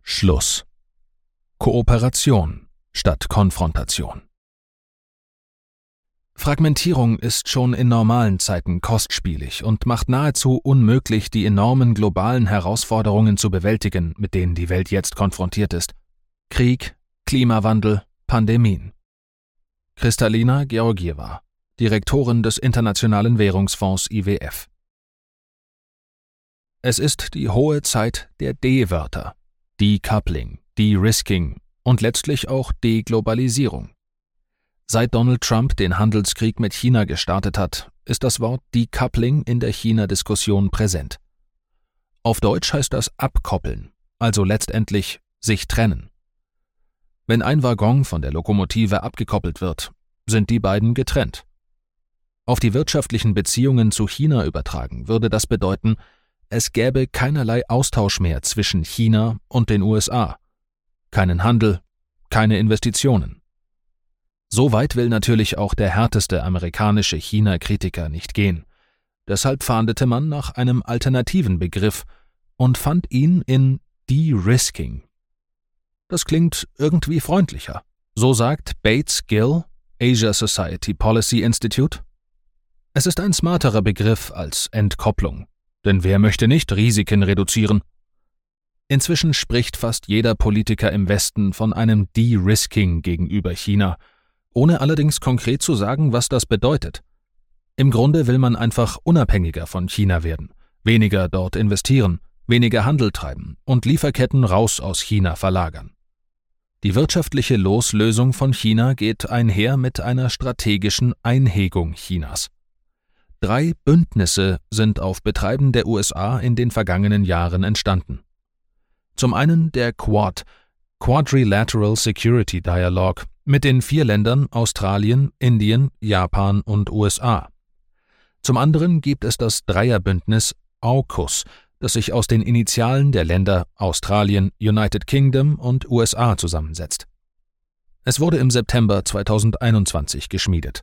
Schluss. Kooperation statt Konfrontation. Fragmentierung ist schon in normalen Zeiten kostspielig und macht nahezu unmöglich, die enormen globalen Herausforderungen zu bewältigen, mit denen die Welt jetzt konfrontiert ist. Krieg, Klimawandel, Pandemien. Kristalina Georgieva, Direktorin des Internationalen Währungsfonds IWF. Es ist die hohe Zeit der D-Wörter. Decoupling, De-Risking und letztlich auch Deglobalisierung. Seit Donald Trump den Handelskrieg mit China gestartet hat, ist das Wort Decoupling in der China-Diskussion präsent. Auf Deutsch heißt das abkoppeln, also letztendlich sich trennen. Wenn ein Waggon von der Lokomotive abgekoppelt wird, sind die beiden getrennt. Auf die wirtschaftlichen Beziehungen zu China übertragen würde das bedeuten, es gäbe keinerlei Austausch mehr zwischen China und den USA. Keinen Handel, keine Investitionen. So weit will natürlich auch der härteste amerikanische China-Kritiker nicht gehen. Deshalb fahndete man nach einem alternativen Begriff und fand ihn in De-Risking. Das klingt irgendwie freundlicher. So sagt Bates Gill, Asia Society Policy Institute. Es ist ein smarterer Begriff als Entkopplung. Denn wer möchte nicht Risiken reduzieren? Inzwischen spricht fast jeder Politiker im Westen von einem De-Risking gegenüber China, ohne allerdings konkret zu sagen, was das bedeutet. Im Grunde will man einfach unabhängiger von China werden, weniger dort investieren, weniger Handel treiben und Lieferketten raus aus China verlagern. Die wirtschaftliche Loslösung von China geht einher mit einer strategischen Einhegung Chinas. 3 Bündnisse sind auf Betreiben der USA in den vergangenen Jahren entstanden. Zum einen der Quad, Quadrilateral Security Dialogue, mit den 4 Ländern Australien, Indien, Japan und USA. Zum anderen gibt es das Dreierbündnis AUKUS, das sich aus den Initialen der Länder Australien, United Kingdom und USA zusammensetzt. Es wurde im September 2021 geschmiedet.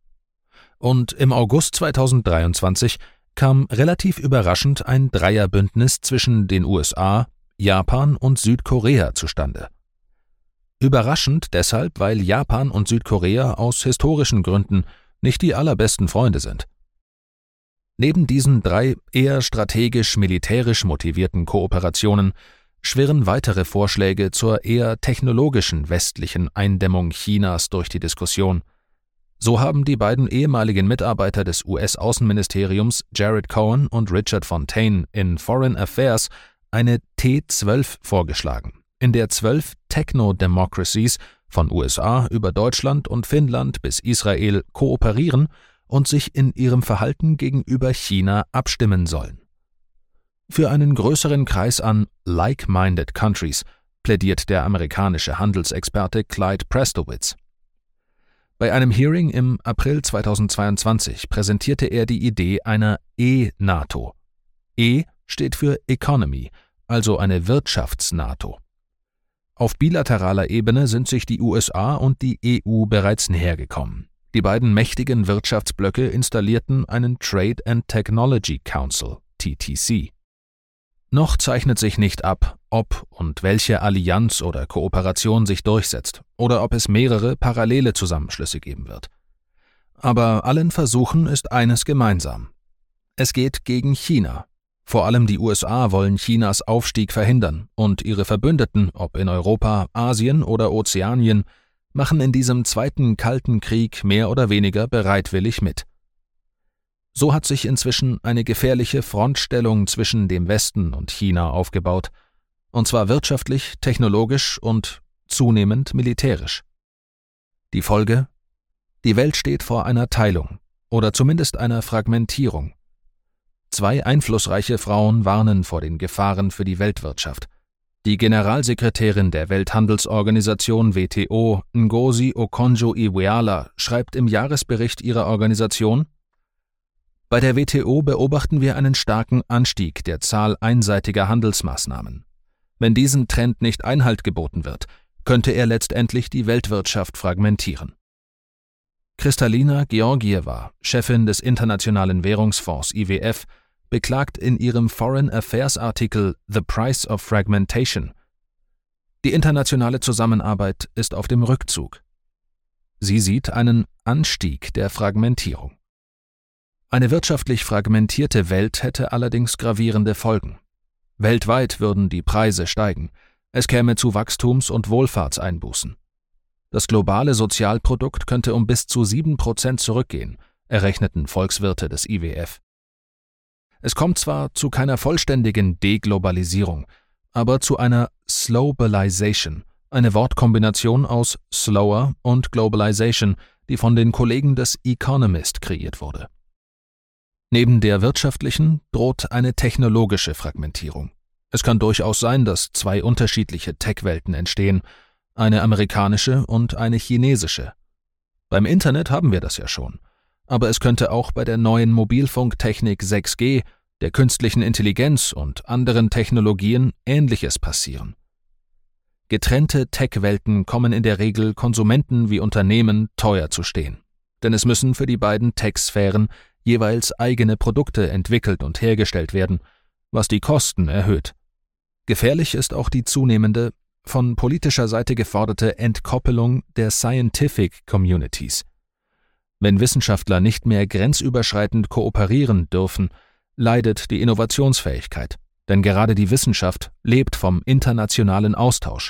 Und im August 2023 kam relativ überraschend ein Dreierbündnis zwischen den USA, Japan und Südkorea zustande. Überraschend deshalb, weil Japan und Südkorea aus historischen Gründen nicht die allerbesten Freunde sind. Neben diesen 3 eher strategisch-militärisch motivierten Kooperationen schwirren weitere Vorschläge zur eher technologischen westlichen Eindämmung Chinas durch die Diskussion. So haben die beiden ehemaligen Mitarbeiter des US-Außenministeriums Jared Cohen und Richard Fontaine in Foreign Affairs eine T12 vorgeschlagen, in der 12 Techno-Democracies von USA über Deutschland und Finnland bis Israel kooperieren und sich in ihrem Verhalten gegenüber China abstimmen sollen. Für einen größeren Kreis an like-minded countries plädiert der amerikanische Handelsexperte Clyde Prestowitz. Bei einem Hearing im April 2022 präsentierte er die Idee einer E-NATO. E steht für Economy, also eine Wirtschafts-NATO. Auf bilateraler Ebene sind sich die USA und die EU bereits näher gekommen. Die beiden mächtigen Wirtschaftsblöcke installierten einen Trade and Technology Council, TTC. Noch zeichnet sich nicht ab, ob und welche Allianz oder Kooperation sich durchsetzt oder ob es mehrere parallele Zusammenschlüsse geben wird. Aber allen Versuchen ist eines gemeinsam. Es geht gegen China. Vor allem die USA wollen Chinas Aufstieg verhindern und ihre Verbündeten, ob in Europa, Asien oder Ozeanien, machen in diesem zweiten Kalten Krieg mehr oder weniger bereitwillig mit. So hat sich inzwischen eine gefährliche Frontstellung zwischen dem Westen und China aufgebaut, und zwar wirtschaftlich, technologisch und zunehmend militärisch. Die Folge? Die Welt steht vor einer Teilung oder zumindest einer Fragmentierung. 2 einflussreiche Frauen warnen vor den Gefahren für die Weltwirtschaft. Die Generalsekretärin der Welthandelsorganisation WTO, Ngozi Okonjo-Iweala, schreibt im Jahresbericht ihrer Organisation: Bei der WTO beobachten wir einen starken Anstieg der Zahl einseitiger Handelsmaßnahmen. Wenn diesem Trend nicht Einhalt geboten wird, könnte er letztendlich die Weltwirtschaft fragmentieren. Kristalina Georgieva, Chefin des Internationalen Währungsfonds IWF, beklagt in ihrem Foreign Affairs Artikel The Price of Fragmentation: Die internationale Zusammenarbeit ist auf dem Rückzug. Sie sieht einen Anstieg der Fragmentierung. Eine wirtschaftlich fragmentierte Welt hätte allerdings gravierende Folgen. Weltweit würden die Preise steigen, es käme zu Wachstums- und Wohlfahrtseinbußen. Das globale Sozialprodukt könnte um bis zu 7% zurückgehen, errechneten Volkswirte des IWF. Es kommt zwar zu keiner vollständigen Deglobalisierung, aber zu einer Slowbalization, eine Wortkombination aus Slower und Globalization, die von den Kollegen des Economist kreiert wurde. Neben der wirtschaftlichen droht eine technologische Fragmentierung. Es kann durchaus sein, dass zwei unterschiedliche Tech-Welten entstehen, eine amerikanische und eine chinesische. Beim Internet haben wir das ja schon, aber es könnte auch bei der neuen Mobilfunktechnik 6G, der künstlichen Intelligenz und anderen Technologien Ähnliches passieren. Getrennte Tech-Welten kommen in der Regel Konsumenten wie Unternehmen teuer zu stehen, denn es müssen für die beiden Tech-Sphären jeweils eigene Produkte entwickelt und hergestellt werden, was die Kosten erhöht. Gefährlich ist auch die zunehmende, von politischer Seite geforderte Entkoppelung der Scientific Communities. Wenn Wissenschaftler nicht mehr grenzüberschreitend kooperieren dürfen, leidet die Innovationsfähigkeit, denn gerade die Wissenschaft lebt vom internationalen Austausch.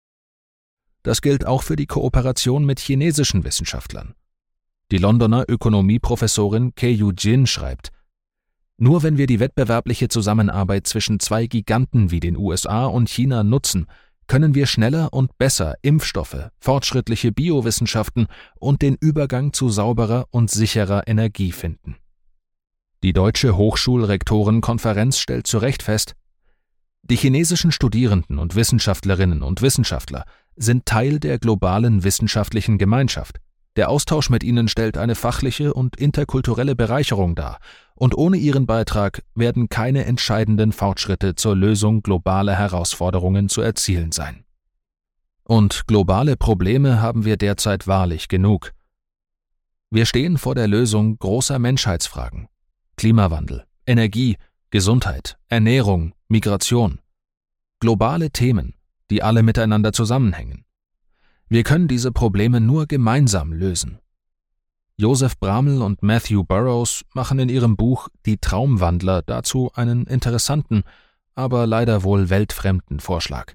Das gilt auch für die Kooperation mit chinesischen Wissenschaftlern. Die Londoner Ökonomieprofessorin Keyu Jin schreibt: Nur wenn wir die wettbewerbliche Zusammenarbeit zwischen zwei Giganten wie den USA und China nutzen, können wir schneller und besser Impfstoffe, fortschrittliche Biowissenschaften und den Übergang zu sauberer und sicherer Energie finden. Die Deutsche Hochschulrektorenkonferenz stellt zu Recht fest: Die chinesischen Studierenden und Wissenschaftlerinnen und Wissenschaftler sind Teil der globalen wissenschaftlichen Gemeinschaft. Der Austausch mit ihnen stellt eine fachliche und interkulturelle Bereicherung dar, und ohne ihren Beitrag werden keine entscheidenden Fortschritte zur Lösung globaler Herausforderungen zu erzielen sein. Und globale Probleme haben wir derzeit wahrlich genug. Wir stehen vor der Lösung großer Menschheitsfragen: Klimawandel, Energie, Gesundheit, Ernährung, Migration. Globale Themen, die alle miteinander zusammenhängen. Wir können diese Probleme nur gemeinsam lösen. Joseph Bramel und Matthew Burrows machen in ihrem Buch »Die Traumwandler« dazu einen interessanten, aber leider wohl weltfremden Vorschlag.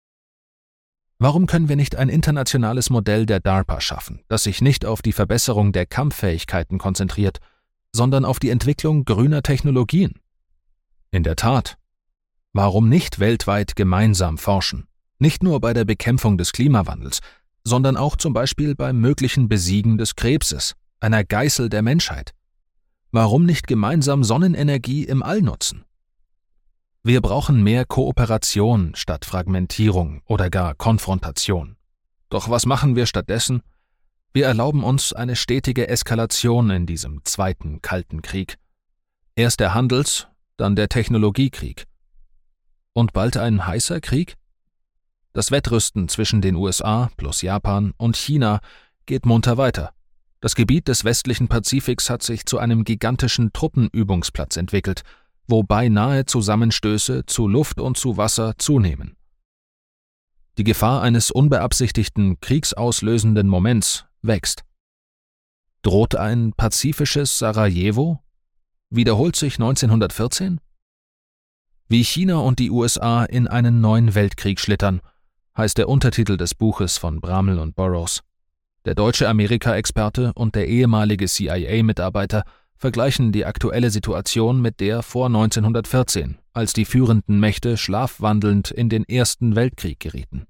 Warum können wir nicht ein internationales Modell der DARPA schaffen, das sich nicht auf die Verbesserung der Kampffähigkeiten konzentriert, sondern auf die Entwicklung grüner Technologien? In der Tat. Warum nicht weltweit gemeinsam forschen? Nicht nur bei der Bekämpfung des Klimawandels, sondern auch zum Beispiel beim möglichen Besiegen des Krebses, einer Geißel der Menschheit. Warum nicht gemeinsam Sonnenenergie im All nutzen? Wir brauchen mehr Kooperation statt Fragmentierung oder gar Konfrontation. Doch was machen wir stattdessen? Wir erlauben uns eine stetige Eskalation in diesem zweiten Kalten Krieg. Erst der Handels-, dann der Technologiekrieg. Und bald ein heißer Krieg? Das Wettrüsten zwischen den USA plus Japan und China geht munter weiter. Das Gebiet des westlichen Pazifiks hat sich zu einem gigantischen Truppenübungsplatz entwickelt, wo beinahe Zusammenstöße zu Luft und zu Wasser zunehmen. Die Gefahr eines unbeabsichtigten, kriegsauslösenden Moments wächst. Droht ein pazifisches Sarajevo? Wiederholt sich 1914? Wie China und die USA in einen neuen Weltkrieg schlittern, heißt der Untertitel des Buches von Bramel und Burrows. Der deutsche Amerika-Experte und der ehemalige CIA-Mitarbeiter vergleichen die aktuelle Situation mit der vor 1914, als die führenden Mächte schlafwandelnd in den Ersten Weltkrieg gerieten.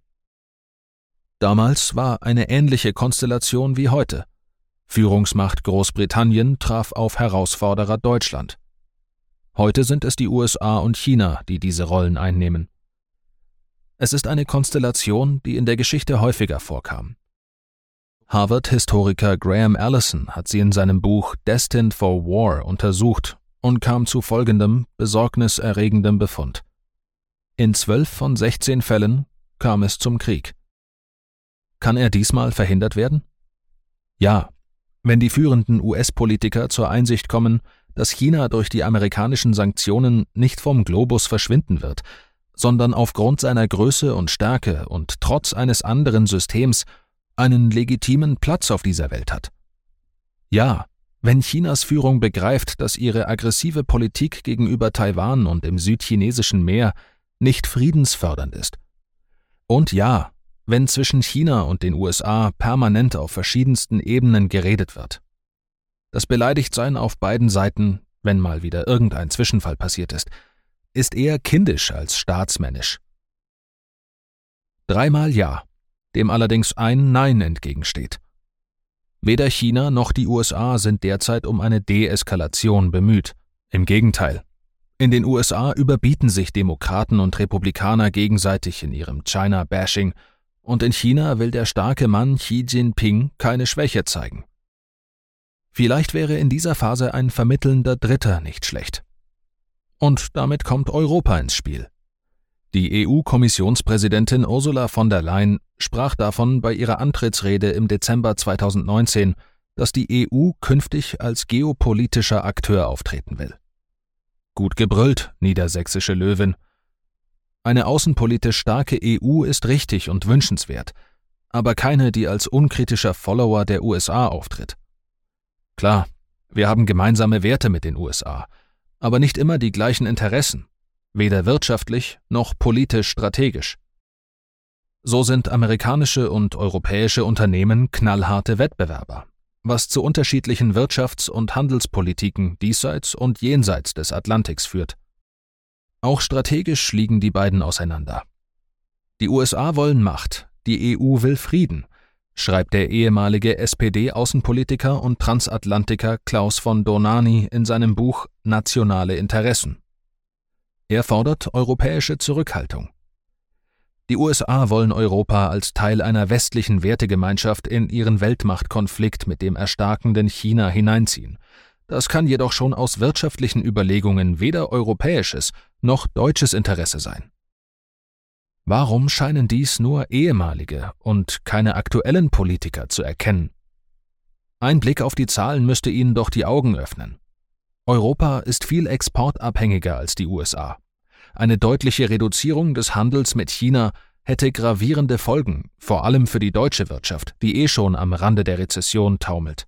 Damals war eine ähnliche Konstellation wie heute. Führungsmacht Großbritannien traf auf Herausforderer Deutschland. Heute sind es die USA und China, die diese Rollen einnehmen. Es ist eine Konstellation, die in der Geschichte häufiger vorkam. Harvard-Historiker Graham Allison hat sie in seinem Buch Destined for War untersucht und kam zu folgendem besorgniserregendem Befund. In 12 von 16 Fällen kam es zum Krieg. Kann er diesmal verhindert werden? Ja, wenn die führenden US-Politiker zur Einsicht kommen, dass China durch die amerikanischen Sanktionen nicht vom Globus verschwinden wird, sondern aufgrund seiner Größe und Stärke und trotz eines anderen Systems einen legitimen Platz auf dieser Welt hat. Ja, wenn Chinas Führung begreift, dass ihre aggressive Politik gegenüber Taiwan und im südchinesischen Meer nicht friedensfördernd ist. Und ja, wenn zwischen China und den USA permanent auf verschiedensten Ebenen geredet wird. Das Beleidigtsein auf beiden Seiten, wenn mal wieder irgendein Zwischenfall passiert ist eher kindisch als staatsmännisch. 3-mal Ja, dem allerdings ein Nein entgegensteht. Weder China noch die USA sind derzeit um eine Deeskalation bemüht. Im Gegenteil. In den USA überbieten sich Demokraten und Republikaner gegenseitig in ihrem China-Bashing und in China will der starke Mann Xi Jinping keine Schwäche zeigen. Vielleicht wäre in dieser Phase ein vermittelnder Dritter nicht schlecht. Und damit kommt Europa ins Spiel. Die EU-Kommissionspräsidentin Ursula von der Leyen sprach davon bei ihrer Antrittsrede im Dezember 2019, dass die EU künftig als geopolitischer Akteur auftreten will. Gut gebrüllt, niedersächsische Löwin. Eine außenpolitisch starke EU ist richtig und wünschenswert, aber keine, die als unkritischer Follower der USA auftritt. Klar, wir haben gemeinsame Werte mit den USA, aber nicht immer die gleichen Interessen, weder wirtschaftlich noch politisch strategisch. So sind amerikanische und europäische Unternehmen knallharte Wettbewerber, was zu unterschiedlichen Wirtschafts- und Handelspolitiken diesseits und jenseits des Atlantiks führt. Auch strategisch liegen die beiden auseinander. Die USA wollen Macht, die EU will Frieden, schreibt der ehemalige SPD-Außenpolitiker und Transatlantiker Klaus von Dohnanyi in seinem Buch Nationale Interessen. Er fordert europäische Zurückhaltung. Die USA wollen Europa als Teil einer westlichen Wertegemeinschaft in ihren Weltmachtkonflikt mit dem erstarkenden China hineinziehen. Das kann jedoch schon aus wirtschaftlichen Überlegungen weder europäisches noch deutsches Interesse sein. Warum scheinen dies nur ehemalige und keine aktuellen Politiker zu erkennen? Ein Blick auf die Zahlen müsste ihnen doch die Augen öffnen. Europa ist viel exportabhängiger als die USA. Eine deutliche Reduzierung des Handels mit China hätte gravierende Folgen, vor allem für die deutsche Wirtschaft, die schon am Rande der Rezession taumelt.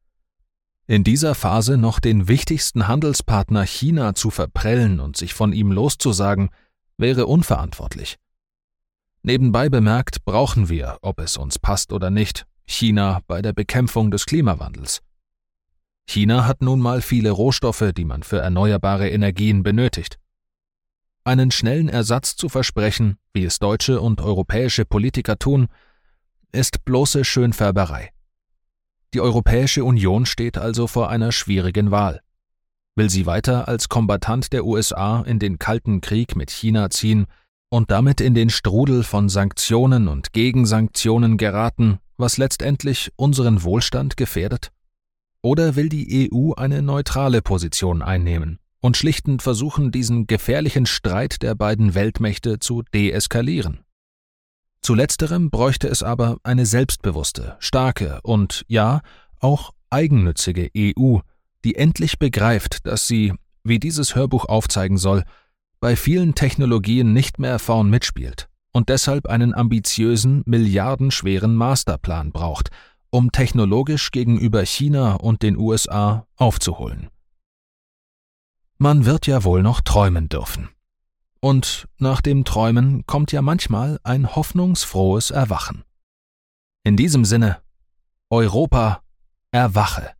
In dieser Phase noch den wichtigsten Handelspartner China zu verprellen und sich von ihm loszusagen, wäre unverantwortlich. Nebenbei bemerkt brauchen wir, ob es uns passt oder nicht, China bei der Bekämpfung des Klimawandels. China hat nun mal viele Rohstoffe, die man für erneuerbare Energien benötigt. Einen schnellen Ersatz zu versprechen, wie es deutsche und europäische Politiker tun, ist bloße Schönfärberei. Die Europäische Union steht also vor einer schwierigen Wahl. Will sie weiter als Kombattant der USA in den Kalten Krieg mit China ziehen und damit in den Strudel von Sanktionen und Gegensanktionen geraten, was letztendlich unseren Wohlstand gefährdet? Oder will die EU eine neutrale Position einnehmen und schlichtend versuchen, diesen gefährlichen Streit der beiden Weltmächte zu deeskalieren? Zu letzterem bräuchte es aber eine selbstbewusste, starke und, ja, auch eigennützige EU, die endlich begreift, dass sie, wie dieses Hörbuch aufzeigen soll, bei vielen Technologien nicht mehr vorn mitspielt und deshalb einen ambitiösen, milliardenschweren Masterplan braucht, um technologisch gegenüber China und den USA aufzuholen. Man wird ja wohl noch träumen dürfen. Und nach dem Träumen kommt ja manchmal ein hoffnungsfrohes Erwachen. In diesem Sinne, Europa, erwache!